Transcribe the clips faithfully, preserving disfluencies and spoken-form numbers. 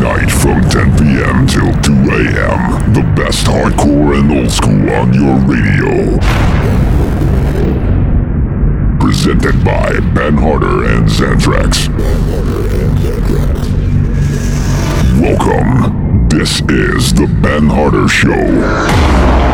night from ten p.m. till two a.m. The best hardcore and old school on your radio. Presented by Ben Harder and Xanthrax. Welcome. This is the Ben Harder Show.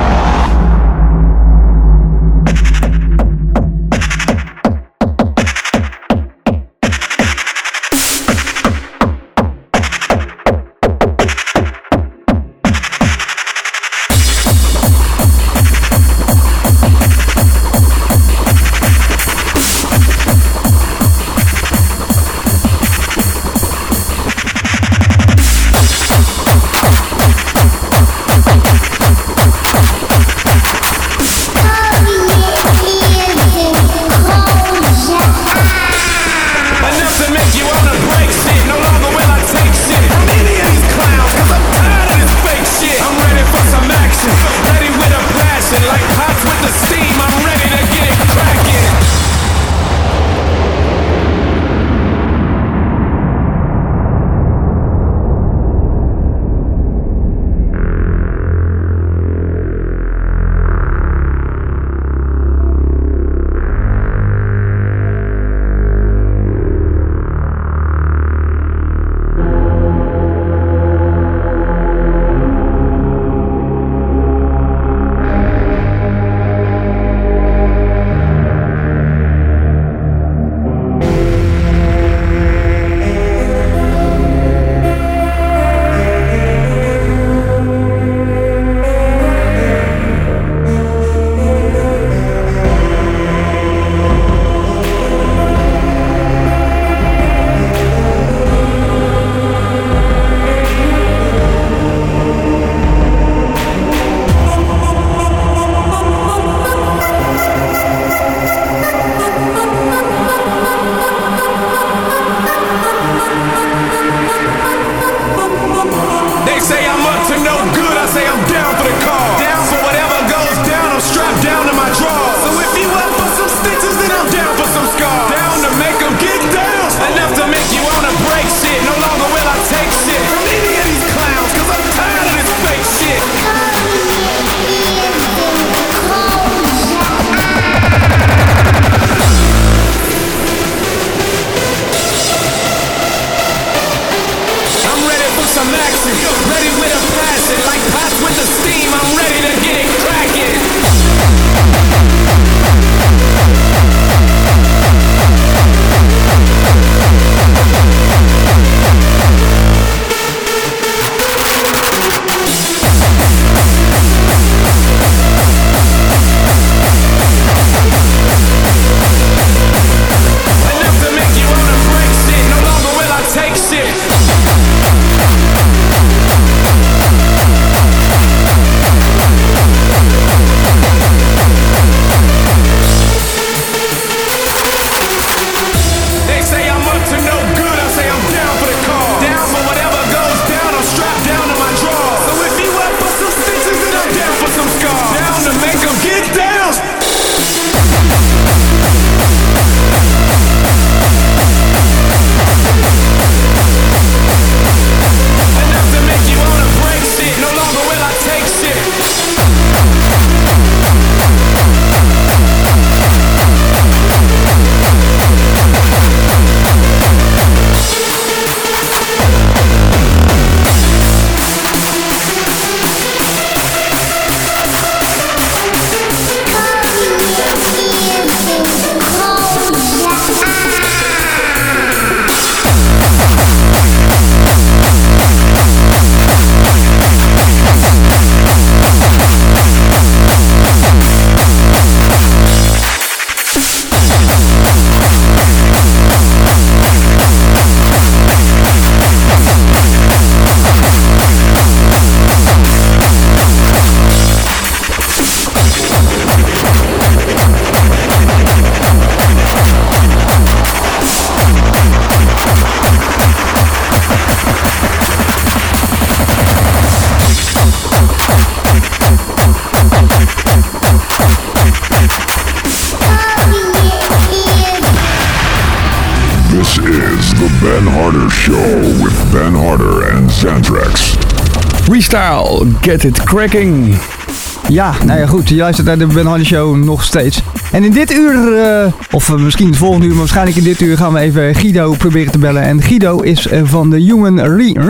is the Ben Harder Show with Ben Harder and Xantrax. Freestyle, get it cracking. Ja, nou ja goed, je luistert naar de Ben Harder Show nog steeds. En in dit uur, uh, of uh, misschien het volgende uur, maar waarschijnlijk in dit uur gaan we even Guido proberen te bellen. En Guido is uh, van de Human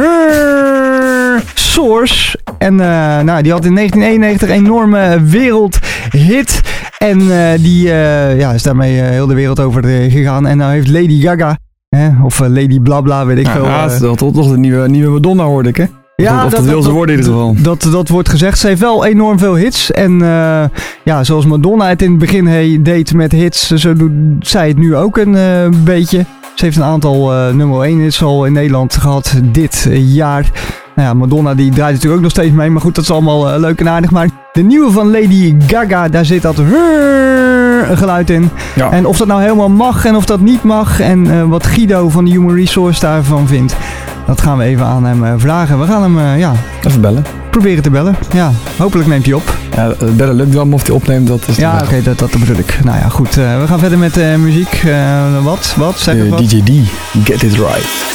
Resource. En uh, nou, die had in negentien eenennegentig een enorme wereldhit. En uh, die uh, ja, is daarmee uh, heel de wereld over uh, gegaan. En nou heeft Lady Gaga, hè, of uh, Lady Blabla, weet ik ja, veel. Ja, uh, dat is toch de nieuwe, nieuwe Madonna, hoorde ik, hè? Ja, of, of dat, dat wil ze worden in ieder geval. Dat, dat, dat wordt gezegd. Ze heeft wel enorm veel hits. En uh, ja, zoals Madonna het in het begin he, deed met hits, zo doet zij het nu ook een uh, beetje. Ze heeft een aantal uh, nummer één hits al in Nederland gehad dit uh, jaar. Nou ja, Madonna die draait natuurlijk ook nog steeds mee. Maar goed, dat is allemaal uh, leuk en aardig. Maar de nieuwe van Lady Gaga, daar zit dat een geluid in. Ja. En of dat nou helemaal mag en of dat niet mag. En uh, wat Guido van de Human Resource daarvan vindt. Dat gaan we even aan hem uh, vragen. We gaan hem, uh, ja... Even bellen. Proberen te bellen. Ja, hopelijk neemt hij op. Ja, bellen lukt wel, maar of hij opneemt, dat is... Ja, oké, okay, dat, dat bedoel ik. Nou ja, goed. Uh, we gaan verder met uh, muziek. Uh, wat? Wat? Zeg uh, wat? D J D, Get It Right.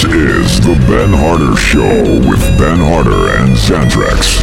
is The Ben Harder Show with Ben Harder and Xantrex.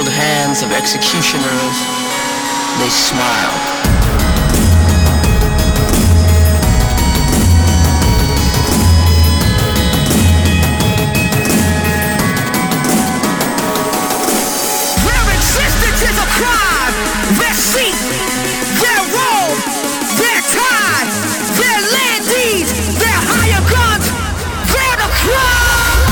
cold hands of executioners, they smile. Their existence is a crime. Their seat, their robe, their tie, their land deeds, their higher guns, they're the crime.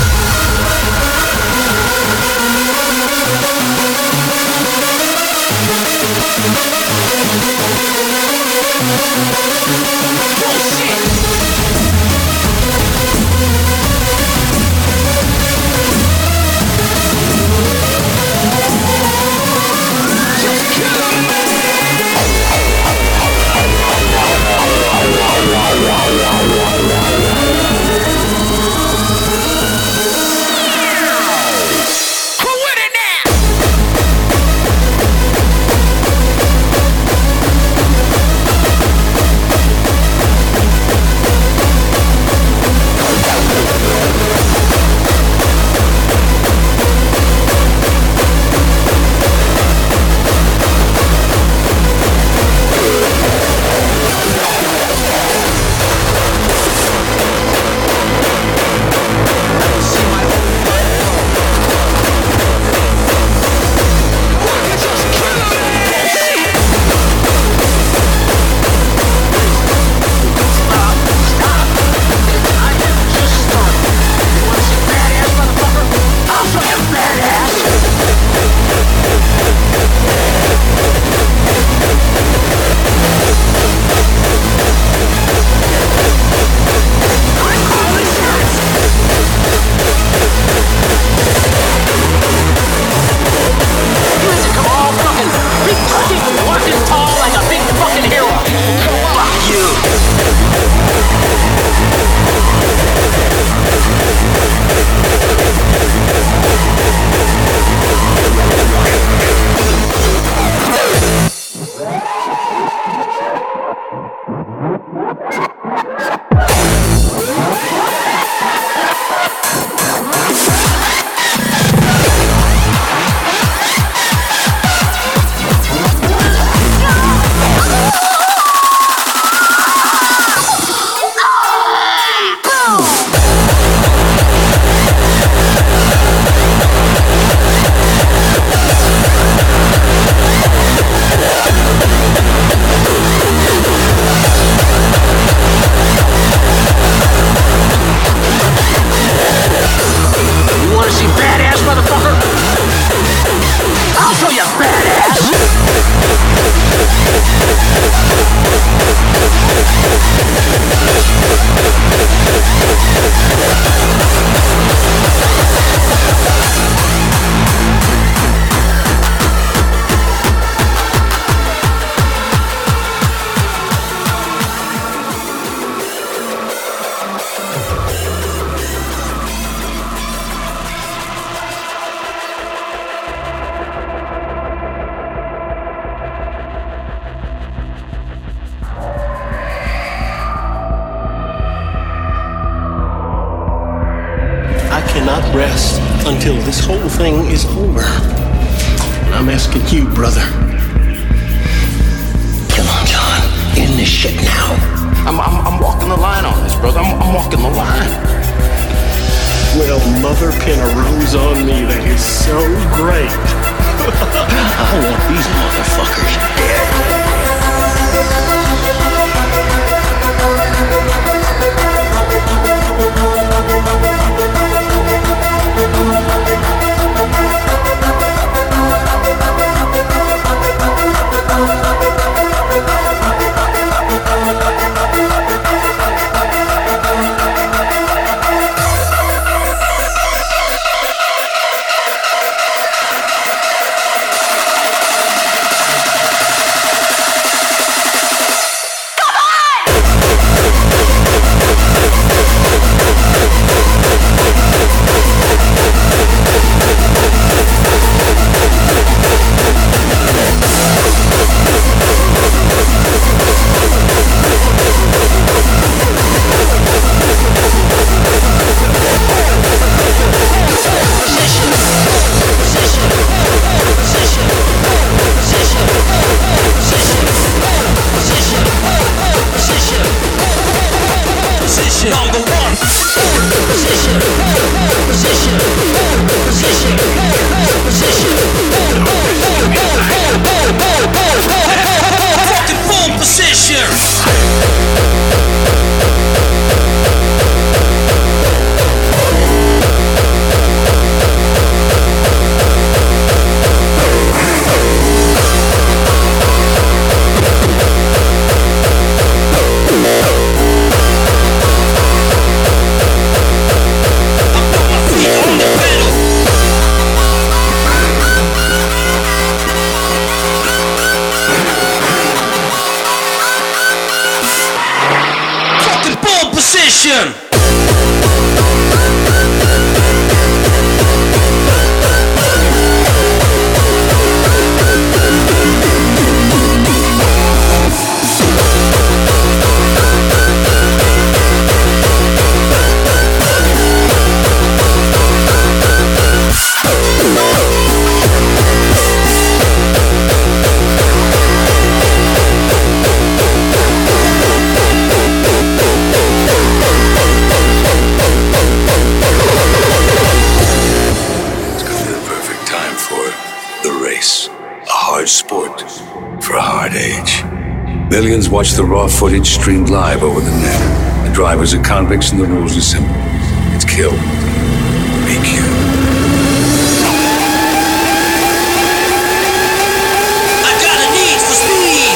Rest until this whole thing is over. And I'm asking you, brother. Come on, John. End this shit now. I'm, I'm, I'm walking the line on this, brother. I'm, I'm walking the line. Well, mother pin a rose on me. That is so great. I want these motherfuckers dead. position. Sport for a hard age. Millions watch the raw footage streamed live over the net. The drivers are convicts and the rules are simple. It's kill. Be killed. I got a need for speed.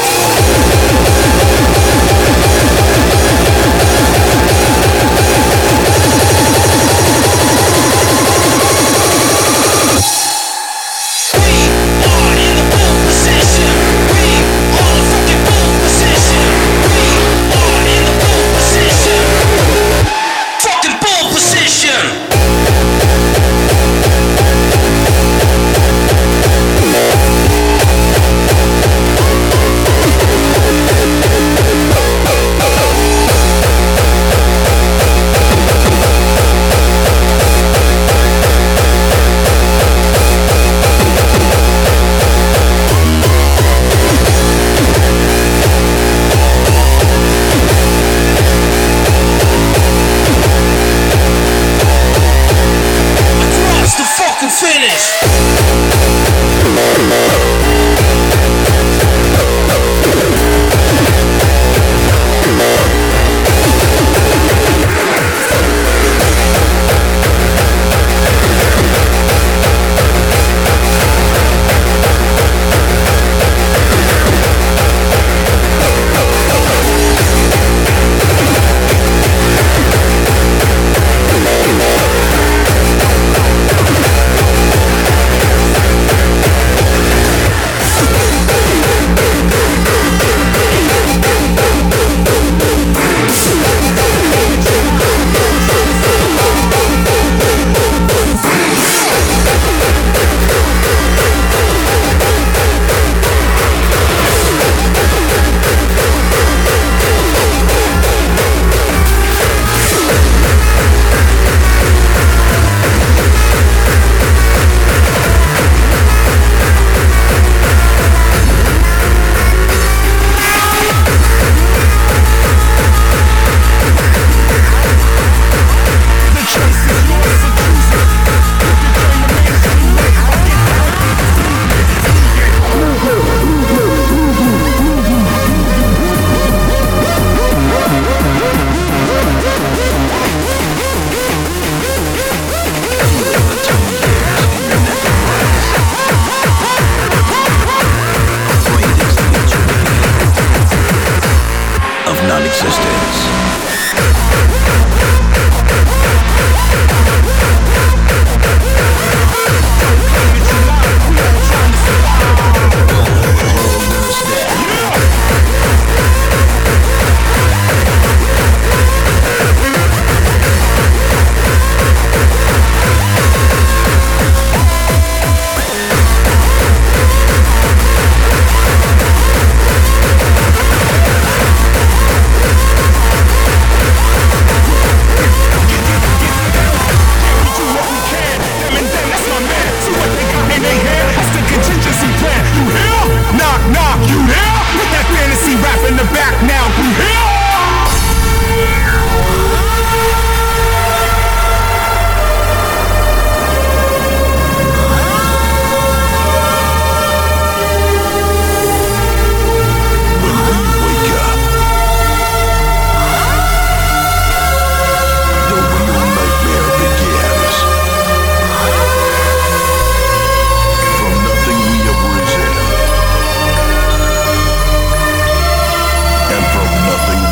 Nothing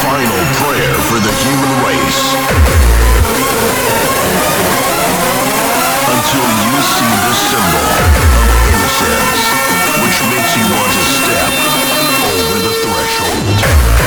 final prayer for the human race. Until you see the symbol of innocence, which makes you want to step over the threshold.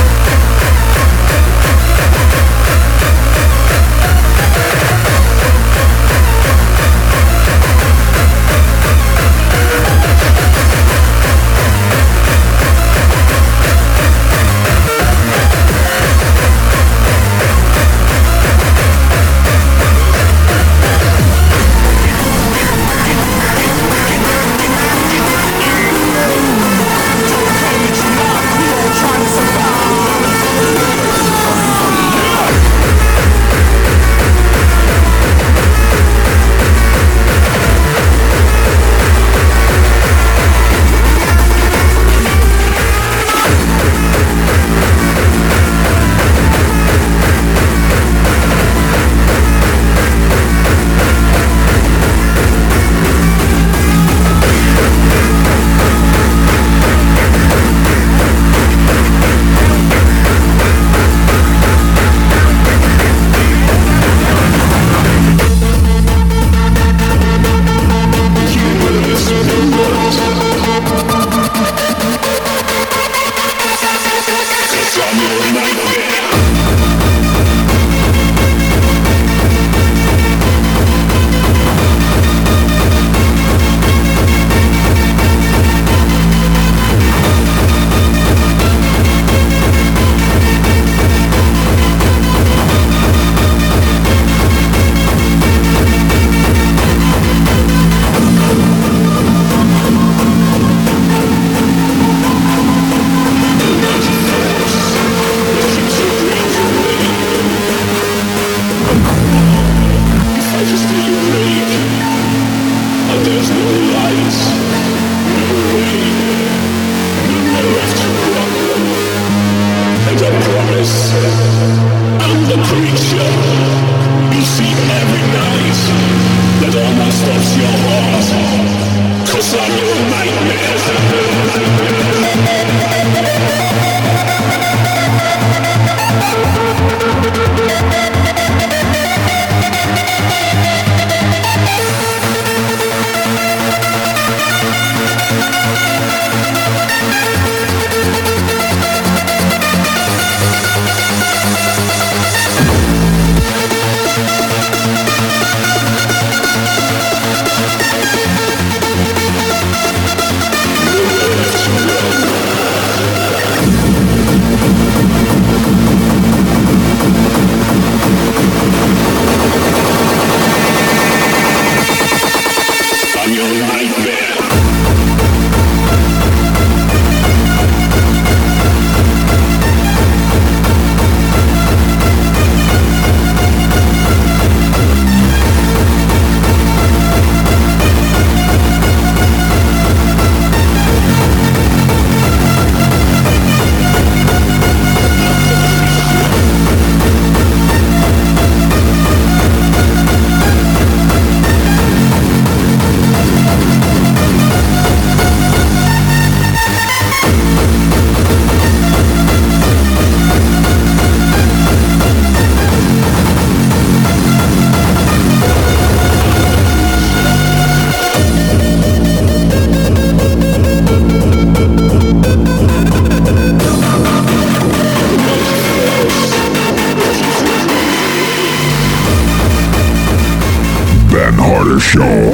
Show.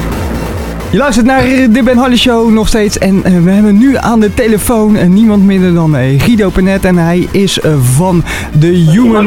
Je luistert naar de Ben Harley Show nog steeds en uh, we hebben nu aan de telefoon uh, niemand minder dan uh, Guido Penet en hij is uh, van de Human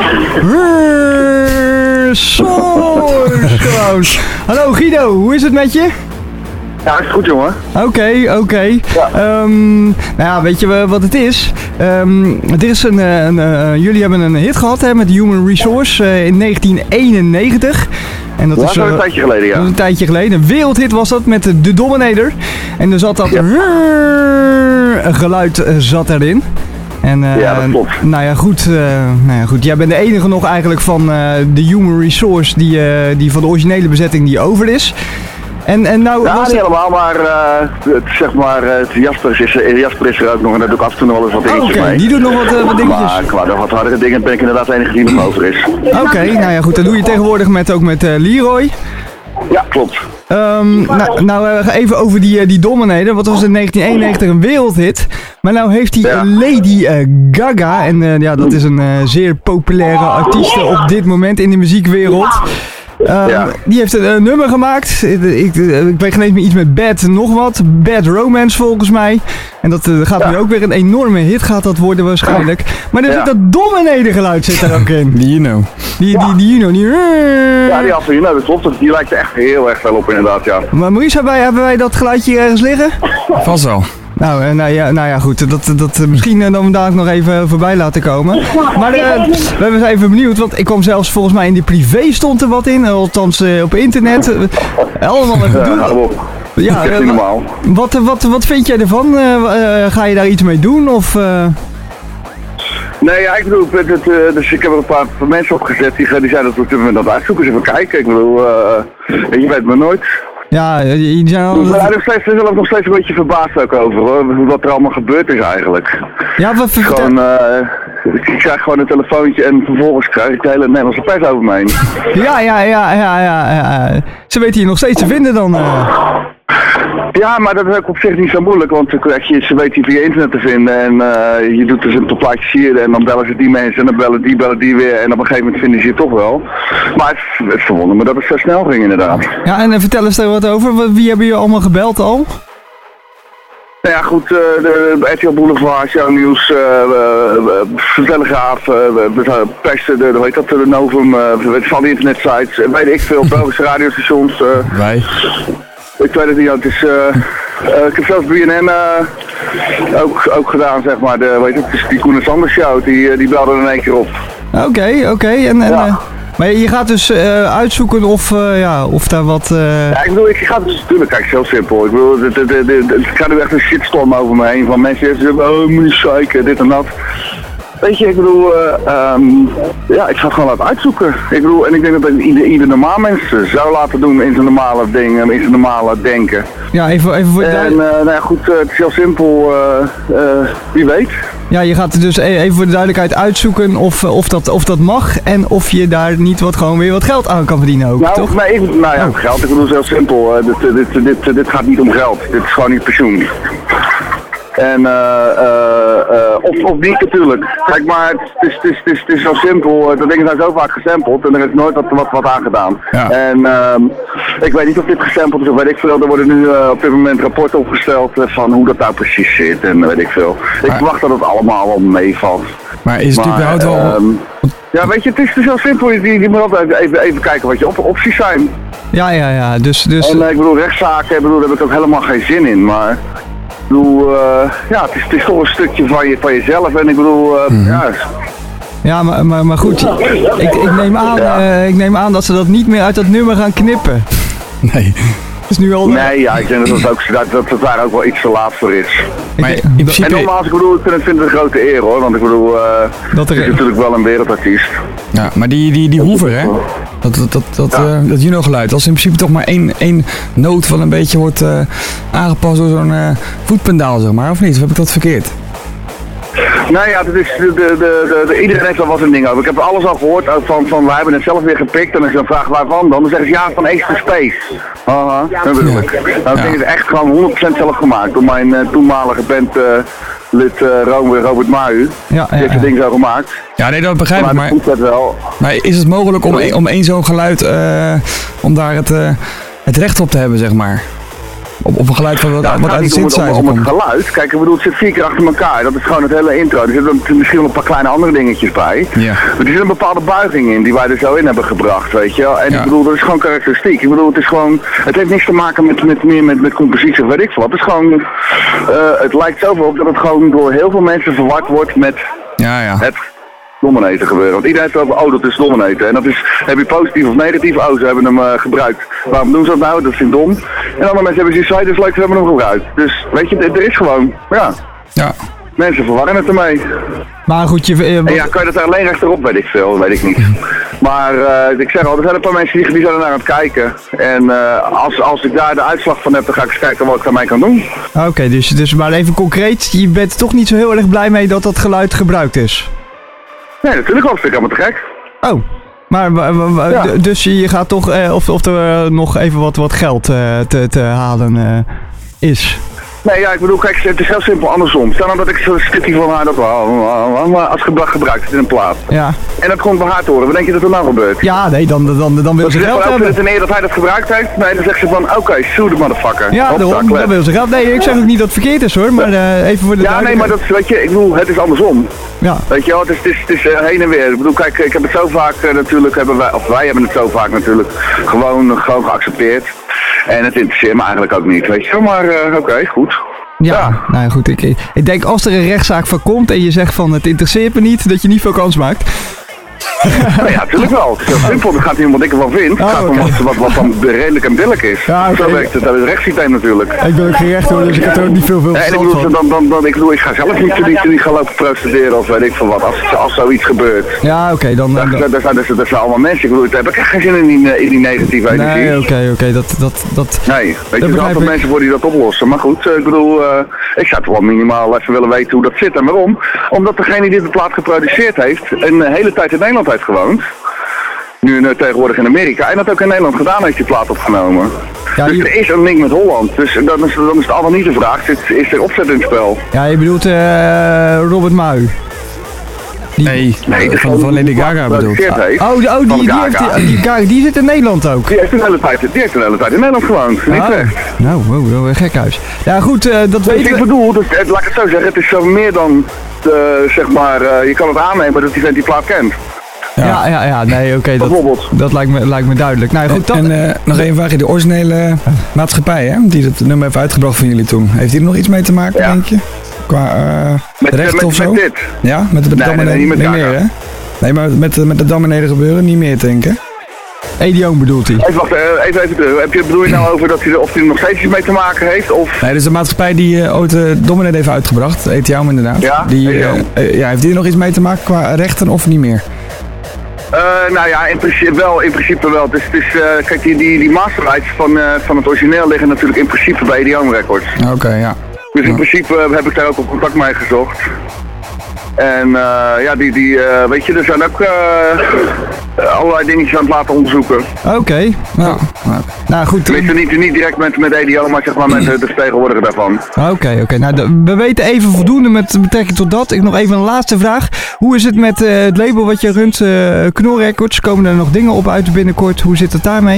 Resource. Hallo Guido, hoe is het met je? Ja, is goed jongen. Oké, okay, oké. Okay. Ja. Um, nou ja, weet je wat het is? Um, er is een, een, een, jullie hebben een hit gehad hè, met Human Resource uh, in negentien eenennegentig. En dat ja, is uh, een tijdje geleden, ja. Een tijdje geleden. Een wereldhit was dat met de Dominator. En er zat dat ja. geluid uh, zat erin. En, uh, ja, dat klopt. Nou ja, goed, uh, nou ja, goed. Jij bent de enige nog eigenlijk van uh, de Human Resource die, uh, die van de originele bezetting die over is. En, en nou Ja, was niet het... helemaal, maar uh, het, zeg maar, uh, Jasper, is, uh, Jasper is er ook nog en daar doe ik af en toe nog wel eens wat Oké, dingetjes okay, mee. die doet nog wat, uh, wat dingetjes. Maar qua de wat hardere dingen ben ik inderdaad de enige die nog over is. Oké, okay, nou ja goed, dat doe je tegenwoordig met, ook met uh, Leroy. Ja, klopt. Um, nou, nou uh, even over die, uh, die Dominator, wat was in negentien eenennegentig een wereldhit. Maar nou heeft hij ja. Lady uh, Gaga, en uh, ja, dat is een uh, zeer populaire artiest op dit moment in de muziekwereld. Um, ja. Die heeft een uh, nummer gemaakt. Ik, ik, ik weet geen eens meer iets met Bad nog wat. Bad Romance volgens mij. En dat uh, gaat ja. nu ook weer een enorme hit gaat dat worden waarschijnlijk. Maar er zit ja. dat Dominator geluid zit er ook in. Die you know. Die, ja. die, die you know. Die, ja, die af en toe, dat klopt. Die lijkt er echt heel erg veel op inderdaad, ja. Maar Maurice, hebben wij, hebben wij dat geluidje ergens liggen? Vast wel. Nou, uh, nou, ja, nou ja, goed. Dat, dat uh, misschien uh, dan we daar nog even voorbij laten komen. Maar uh, we zijn even benieuwd, want ik kwam zelfs volgens mij in de privé stond er wat in. Althans uh, op internet. Uh, allemaal een gedoe. Ja, ja uh, normaal. Wat, wat, wat vind jij ervan? Uh, uh, ga je daar iets mee doen? Of... Uh... Nee, ja, ik bedoel, het, het, uh, dus ik heb er een paar mensen opgezet die, die zeiden dat we op dit moment aan het uitzoeken. Dus even kijken. Ik bedoel, uh, je weet maar nooit. Ja, je zijn al... Ja, er is zelf nog steeds een beetje verbaasd ook over hoor, wat er allemaal gebeurd is eigenlijk. Ja, wat vertel... Gewoon, uh, ik krijg gewoon een telefoontje en vervolgens krijg ik de hele Nederlandse pers over me heen. Ja, ja, ja, ja, ja, ja. Ze weten je nog steeds te vinden dan. Uh... Ja, maar dat is ook op zich niet zo moeilijk, want je, ze weten je via internet te vinden en uh, je doet dus een plaatje hier en dan bellen ze die mensen en dan bellen die, bellen die weer en op een gegeven moment vinden ze je toch wel. Maar het, het verwondert me dat het zo snel ging inderdaad. Ja, en uh, vertel eens daar wat over. Wie hebben je allemaal gebeld al? Nou ja, goed, uh, de R T L Boulevard, Show Nieuws, uh, uh, Telegraaf, uh, Pers, de, hoe heet dat, de Novum, uh, van die internetsites, weet ik veel, Belgische radiostations. Uh, Wij. Ik weet het niet, het is, uh, uh, ik heb zelfs B N N uh, ook, ook gedaan, zeg maar, de, weet het, is die Koen en Sanders show, die, die belde er in één keer op. Oké, okay, oké, okay. en... en ja. uh... Maar je gaat dus uh, uitzoeken of, uh, ja, of daar wat... Uh... Ja, ik bedoel, ik ga dus natuurlijk, kijk, heel simpel. Ik bedoel, ik ga nu echt een shitstorm over me heen van mensen die zeggen, oh, moet je zeiken, dit en dat. Weet je, ik bedoel, uh, um, ja, ik ga het gewoon laten uitzoeken. Ik bedoel, en ik denk dat ieder, ieder normaal mens zou laten doen in zijn normale dingen, in zijn normale denken. Ja, even, even voor... En, uh, nou ja, goed, uh, het is heel simpel, uh, uh, wie weet. Ja, je gaat dus even voor de duidelijkheid uitzoeken of, of, dat, of dat mag en of je daar niet wat, gewoon weer wat geld aan kan verdienen ook, nou, toch? Nee, ik, nou ja, oh. geld, ik bedoel, het is heel simpel. Uh, dit, dit, dit, dit, dit gaat niet om geld, dit is gewoon niet pensioen. En, uh, uh, uh, of, of niet natuurlijk. Kijk maar, het is, het is, het is, het is zo simpel. Dat ding is nou zo vaak gesampled en er is nooit wat, wat, wat aangedaan. Ja. En uh, ik weet niet of dit gesampled is of weet ik veel. Er worden nu uh, op dit moment rapporten opgesteld uh, van hoe dat nou precies zit en uh, weet ik veel. Ik maar, verwacht dat het allemaal wel meevalt. Maar is het natuurlijk wel... Um, ja, weet je, het is dus heel simpel. Je, je moet altijd even, even kijken wat je op, opties zijn. Ja, ja, ja. Dus, dus... En uh, ik bedoel, rechtszaken, ik bedoel, daar heb ik ook helemaal geen zin in, maar... Ik bedoel, uh, ja, het is, het is toch een stukje van, je, van jezelf en ik bedoel, uh, mm. ja... Ja, maar, maar, maar goed, ik, ik, neem aan, ja. uh, ik neem aan dat ze dat niet meer uit dat nummer gaan knippen. Nee. Is nu al... Nee, ja, ik denk dat het, ook, dat, dat het daar ook wel iets te laat voor is. Maar in principe... En nogmaals, ik bedoel, ik vind het, vind het een grote eer hoor, want ik bedoel, uh, dat er... het is natuurlijk wel een wereldartiest. Ja, maar die, die, die Hoover, hè, dat, dat, dat, dat, ja. uh, dat Juno-geluid, als in principe toch maar één, één noot van een beetje wordt uh, aangepast door zo'n uh, voetpendaal, zeg maar, of niet? Of heb ik dat verkeerd? Nou ja, dat is de, de, de, de, iedereen heeft al wat een ding over. Ik heb alles al gehoord van, van wij hebben het zelf weer gepikt en als je dan vraagt waarvan dan, dan zeggen ze ja van Ace to Space. Haha, dat bedoel ik. Nou, dat ding is echt gewoon honderd procent zelf gemaakt door mijn uh, toenmalige band uh, lid uh, Robert Mahu. Ja, ja, die heeft het ding zo gemaakt. Ja, nee, dat begrijp ik, maar, maar, wel. maar is het mogelijk om, om één zo'n geluid, uh, om daar het, uh, het recht op te hebben, zeg maar? Op, op een geluid van wat, ja, wat uit de synthesizer komt. Om het geluid, kijk, ik bedoel, het zit vier keer achter elkaar. Dat is gewoon het hele intro. Er zitten misschien wel een paar kleine andere dingetjes bij. Ja. Maar er zit een bepaalde buiging in die wij er zo in hebben gebracht, weet je wel. En ja. ik bedoel, dat is gewoon karakteristiek. Ik bedoel, het is gewoon, het heeft niks te maken met, met meer met, met compositie of weet ik veel. Het is gewoon, uh, het lijkt zoveel op dat het gewoon door heel veel mensen verward wordt met ja, ja. het Dominator gebeuren. Want iedereen heeft over, oh dat is Dominator. En dat is, heb je positief of negatief, oh ze hebben hem uh, gebruikt. Waarom doen ze dat nou? Dat vind ik dom. En andere mensen hebben zoiets, dus leuk, ze hebben hem gebruikt. Dus weet je, er is gewoon, ja. Ja. Mensen verwarren het ermee. Maar goed, je... Uh, en ja, kan je dat alleen rechterop, weet ik veel, weet ik niet. Maar uh, ik zeg al, er zijn een paar mensen die, die zijn er naar aan het kijken. En uh, als, als ik daar de uitslag van heb, dan ga ik eens kijken wat ik daarmee kan doen. Oké, okay, dus, dus maar even concreet, je bent toch niet zo heel erg blij mee dat dat geluid gebruikt is? Nee, natuurlijk was het helemaal te gek. Oh, maar ja. d- dus je gaat toch, eh, of, of er uh, nog even wat, wat geld uh, te, te halen uh, is? Nee, ja, ik bedoel, kijk, het is heel simpel andersom. Stel nou dat ik zo'n stukje van haar dat als gebruik gebruikt in een plaat. Ja. En dat komt bij haar te horen. Wat denk je dat er nou gebeurt? Ja, nee, dan, dan, dan wil ze geld hebben. Ten eerste dat hij dat gebruikt heeft, nee, dan zegt ze van, oké, okay, sue the motherfucker. Ja, Hop, daarom, dan wil ze geld. Nee, ik zeg ook niet dat het verkeerd is hoor, maar uh, even voor de Ja, nee, maar dat, weet je, ik bedoel, het is andersom. Ja. Weet je wel, het is, het is, het is uh, heen en weer. Ik bedoel, kijk, ik heb het zo vaak uh, natuurlijk, hebben wij, of wij hebben het zo vaak natuurlijk gewoon, gewoon geaccepteerd. En het interesseert me eigenlijk ook niet, weet je wel, maar uh, oké, okay, goed. Ja, ja, nou goed, ik, ik denk als er een rechtszaak van komt en je zegt van het interesseert me niet, dat je niet veel kans maakt. Nou ja, natuurlijk wel. Het is heel simpel, er gaat iemand wat ik ervan vind. Het oh, gaat om okay. wat, wat, wat dan redelijk en billig is. Ja, okay. Zo werkt het, dat is het rechtssysteem natuurlijk. Ik ben ook geen rechter hoor, dus ik heb er ook niet veel veel verstand nee, ik bedoel, van. Dan, dan, dan, ik bedoel, ik ga zelf niet, niet, niet gaan lopen procederen of weet ik veel wat, als, als zoiets gebeurt. Ja, oké, okay, dan... Daar, daar, daar, zijn, daar, daar zijn allemaal mensen, ik bedoel, daar heb ik echt geen zin in die, in die negatieve energie. Nee, oké, okay, oké, okay, dat, dat, dat... Nee, weet je, er zijn altijd mensen voor die dat oplossen. Maar goed, ik bedoel, uh, ik zou toch wel minimaal even willen weten hoe dat zit en waarom. Omdat degene die de plaat geproduceerd heeft, een hele tijd in Nederland heeft gewoond. Nu uh, tegenwoordig in Amerika. En dat ook in Nederland gedaan heeft, die plaat opgenomen. Ja, dus er is een link met Holland. Dus dan is, dan is het allemaal niet de vraag. Is, is er opzet in het spel? Ja, je bedoelt uh, Robert Mui. Die, nee, nee van, van Lady Gaga bedoelt. Oh, oh, die, die, die, heeft, die, die, die zit in Nederland ook. Die heeft een hele tijd, die heeft een hele tijd in Nederland gewoond. Niet oh. echt. Nou, wow, wow, een gek huis. Ja goed, uh, dat dus weten ik we. Ik bedoel, dus, laat ik het zo zeggen, het is zo meer dan, uh, zeg maar, uh, je kan het aannemen dat die vent die plaat kent. Ja, ja, ja, ja nee, oké, okay, dat, dat lijkt, me, lijkt me duidelijk. Nou, goed, dat... En uh, nog één vraagje, de originele maatschappij, hè, die het nummer heeft uitgebracht van jullie toen. Heeft die er nog iets mee te maken, ja. denk je? Qua uh, met, recht met, of zo? Met dit? Ja, met de nee, dan nee, nee, niet met niet meer, hè? Nee, maar met, met het dan beneden gebeuren niet meer, denk ik. Edion bedoelt hij. Even wacht, even, even terug. Heb je, bedoel je nou over dat hij er, of hij er nog steeds iets mee te maken heeft? Of? Nee, dus de maatschappij die uh, ooit uh, Dominate heeft uitgebracht, Edion inderdaad. Ja, die, uh, uh, ja, heeft die er nog iets mee te maken qua rechten of niet meer? Uh, nou ja, in principe wel. In principe wel. Dus, dus uh, kijk, die, die, die masterrights van, uh, van het origineel liggen natuurlijk in principe bij Edion Records. Oké, okay, ja. Dus in ja. principe heb ik daar ook op contact mee gezocht. En uh, ja, die, die uh, weet je, er zijn ook uh, allerlei dingetjes aan het laten onderzoeken. Oké, okay. nou, nou goed. Tenminste niet, niet direct met, met Edion, maar zeg maar met de vertegenwoordiger daarvan. Oké, okay, oké. Okay. Nou, we weten even voldoende met betrekking tot dat. Ik nog even een laatste vraag. Hoe is het met uh, het label wat je runt, uh, Knor Records? Komen er nog dingen op uit binnenkort? Hoe zit het daarmee?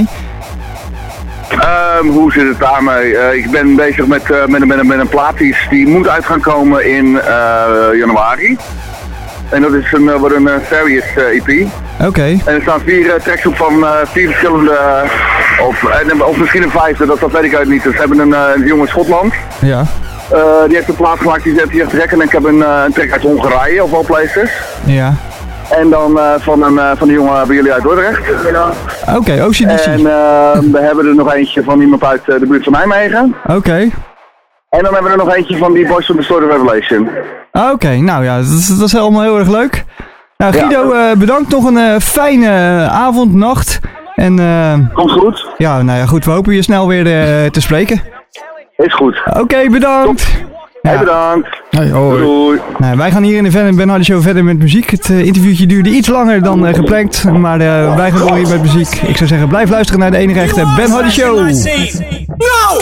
Um, hoe zit het daarmee? Uh, ik ben bezig met, uh, met, met, met een plaat die, die moet uit gaan komen in uh, januari. En dat is een, uh, wordt een uh, Various uh, E P. Oké. Okay. En er staan vier uh, tracks op van uh, vier verschillende, uh, of, uh, of misschien een vijfde, dat, dat weet ik uit niet. Dus we hebben een, uh, een jongen in Schotland. Ja. Uh, die heeft een plaat gemaakt, die zet hier echt rekken. En ik heb een, uh, een track uit Hongarije, of all places. Ja. En dan uh, van, een, uh, van de jongen bij jullie uit Dordrecht. Oké, okay, O C D C. En uh, we hebben er nog eentje van iemand uit uh, de buurt van Nijmegen. Oké. Okay. En dan hebben we er nog eentje van die Boys from the Story Revelation. Oké, okay, nou ja, dat is, dat is allemaal heel erg leuk. Nou Guido, ja. uh, bedankt. Nog een uh, fijne avond, nacht. En, uh, Komt goed. Ja, nou ja, goed. We hopen je snel weer uh, te spreken. Is goed. Oké, okay, bedankt. Ja. Hey, bedankt. Hey, hoi. Doei. Nou, wij gaan hier in de Van en Ben Hardy Show verder met muziek. Het uh, interviewtje duurde iets langer dan uh, gepland, maar uh, wij gaan door hier met muziek. Ik zou zeggen, blijf luisteren naar de enige echte Ben Hardy Show. No!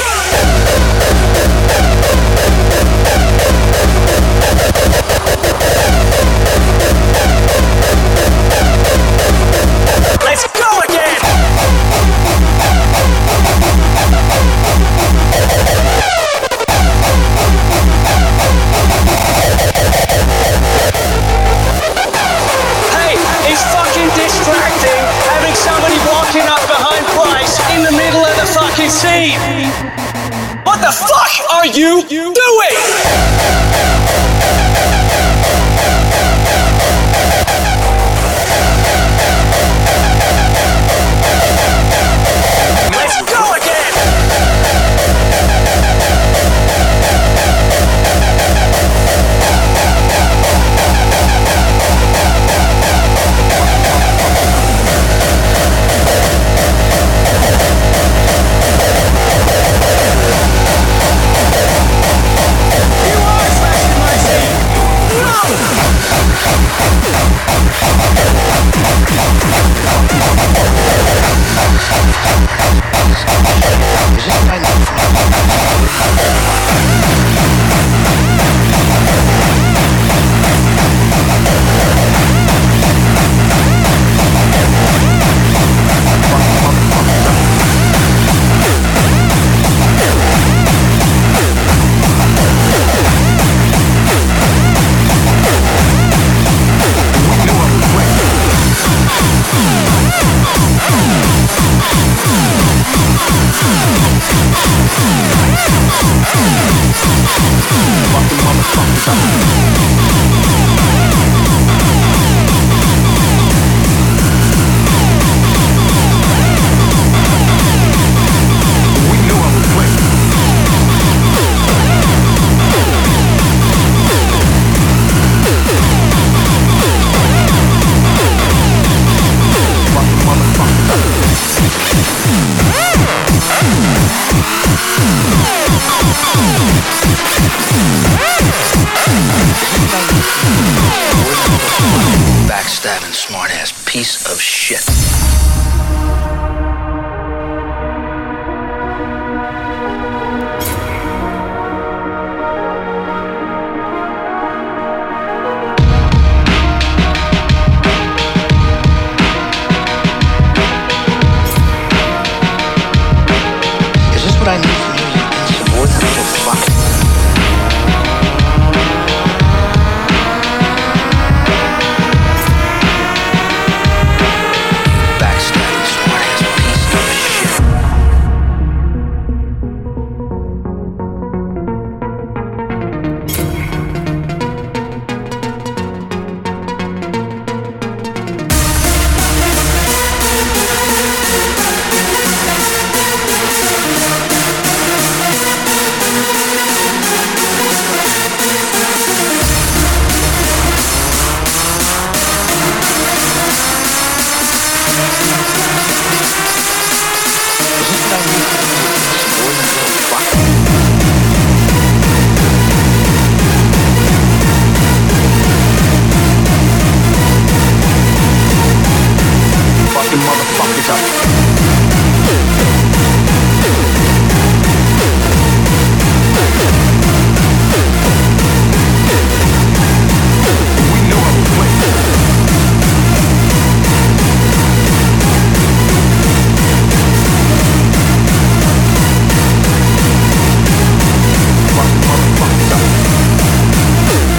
Scene. What the fuck are you doing? Backstabbing, smart-ass piece of shit. Is this what I need from you, you insubordinate little fuck? Backstabbing, smart-ass piece of shit. Is this what I need from you, you insubordinate little fuck? Fucking motherfuckers up. We knew I would win. Fucking motherfuckers up.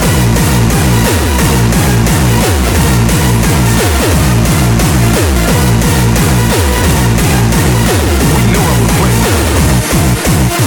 We knew I would win.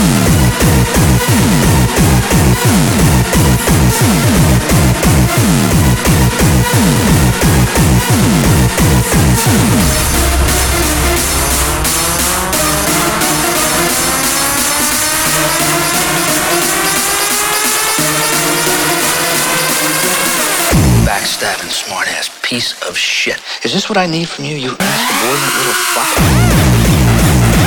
Backstabbing, smart-ass piece of shit. Is this what I need from you, you insubordinate little fuck?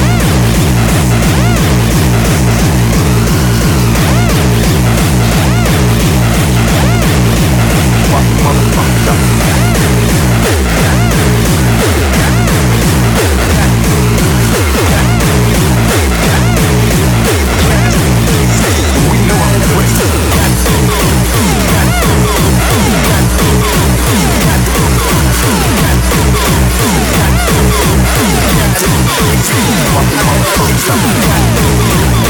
Fucking motherfuckers up. We knew I would win. Fucking motherfuckers up.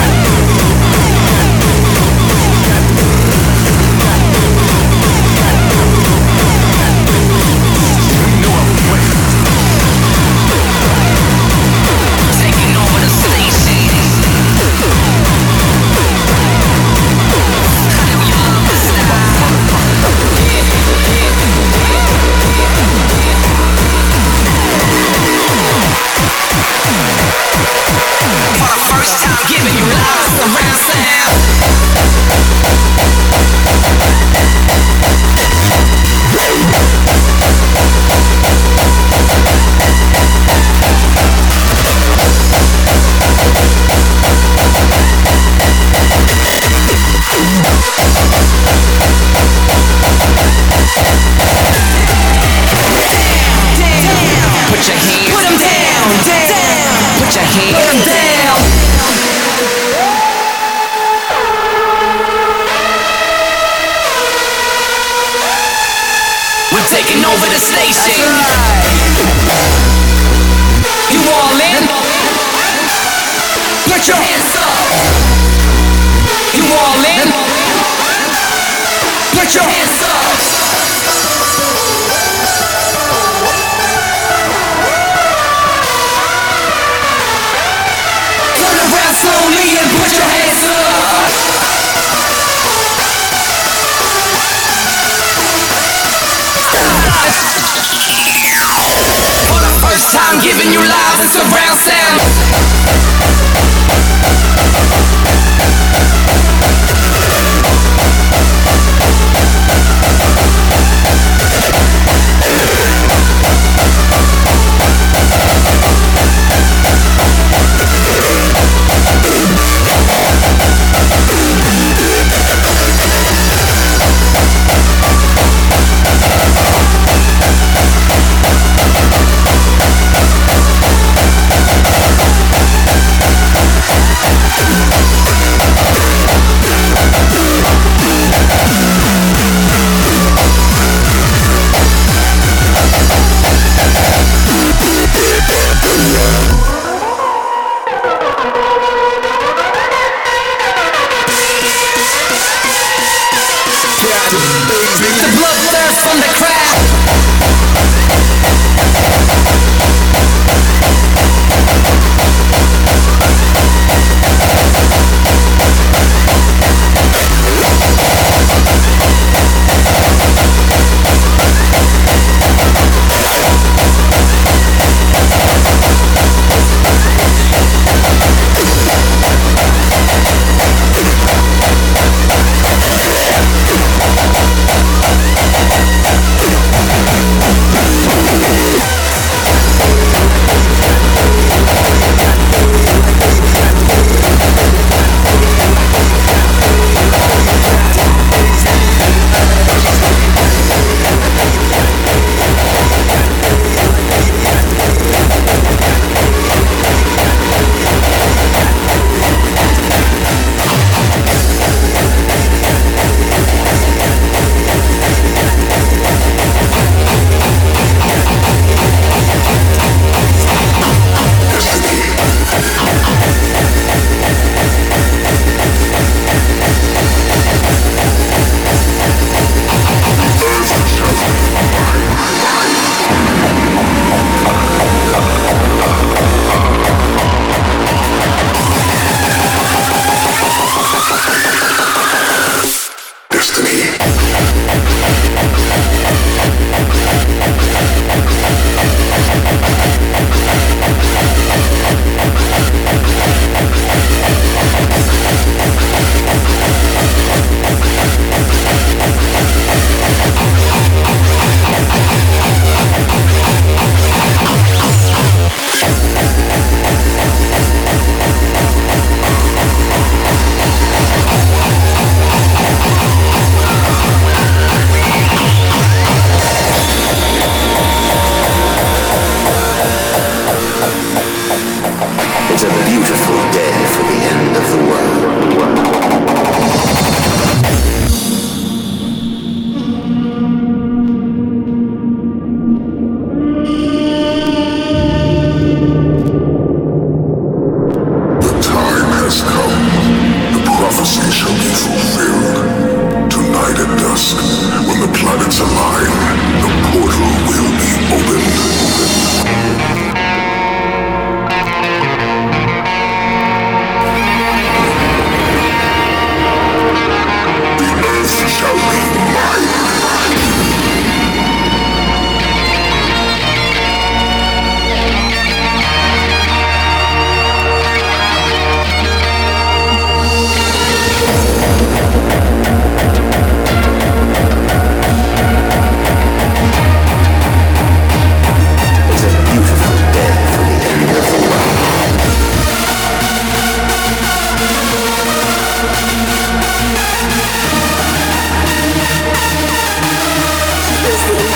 We knew I would win. Taking over the station. For the first time, giving you love surround sound. Put your hands, put 'em down, down. Put your hands, put 'em down. We're taking over the station. You all in? Put your hands up. You all in? Put your hands up. Turn around slowly and put your hands up. For the first time, giving you live and surround sound.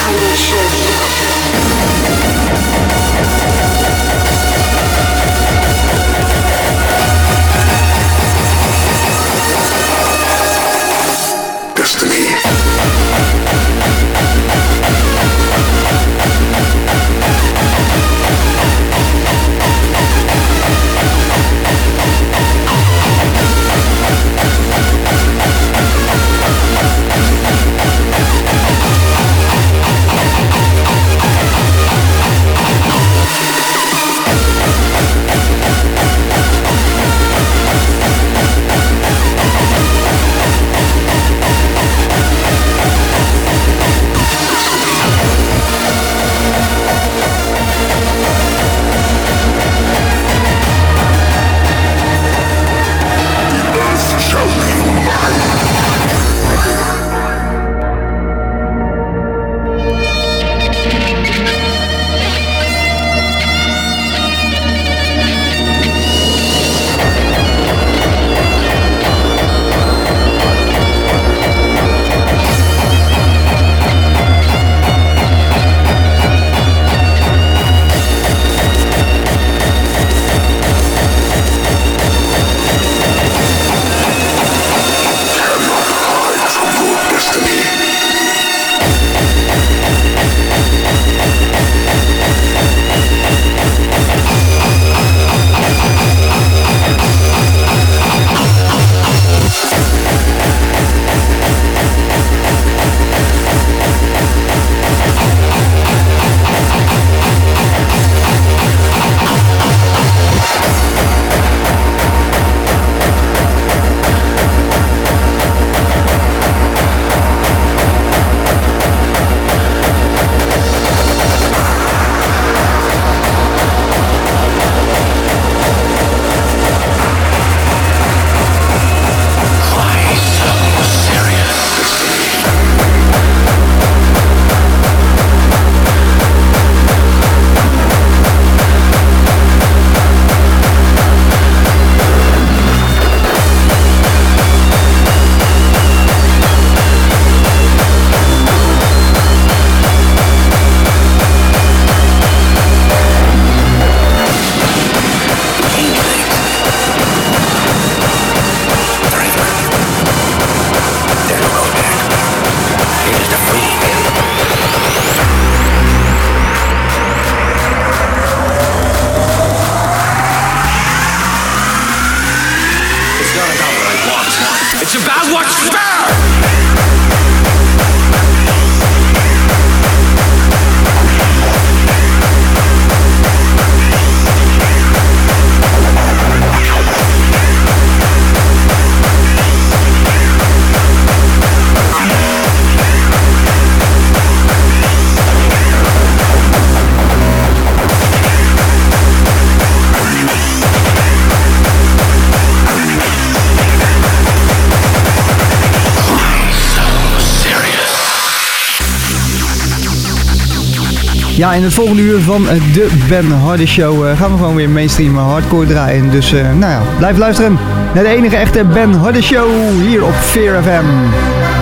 Ja, in het volgende uur van de Ben Hardy Show uh, gaan we gewoon weer mainstream hardcore draaien. Dus uh, nou ja, blijf luisteren naar de enige echte Ben Hardy Show hier op Fear F M.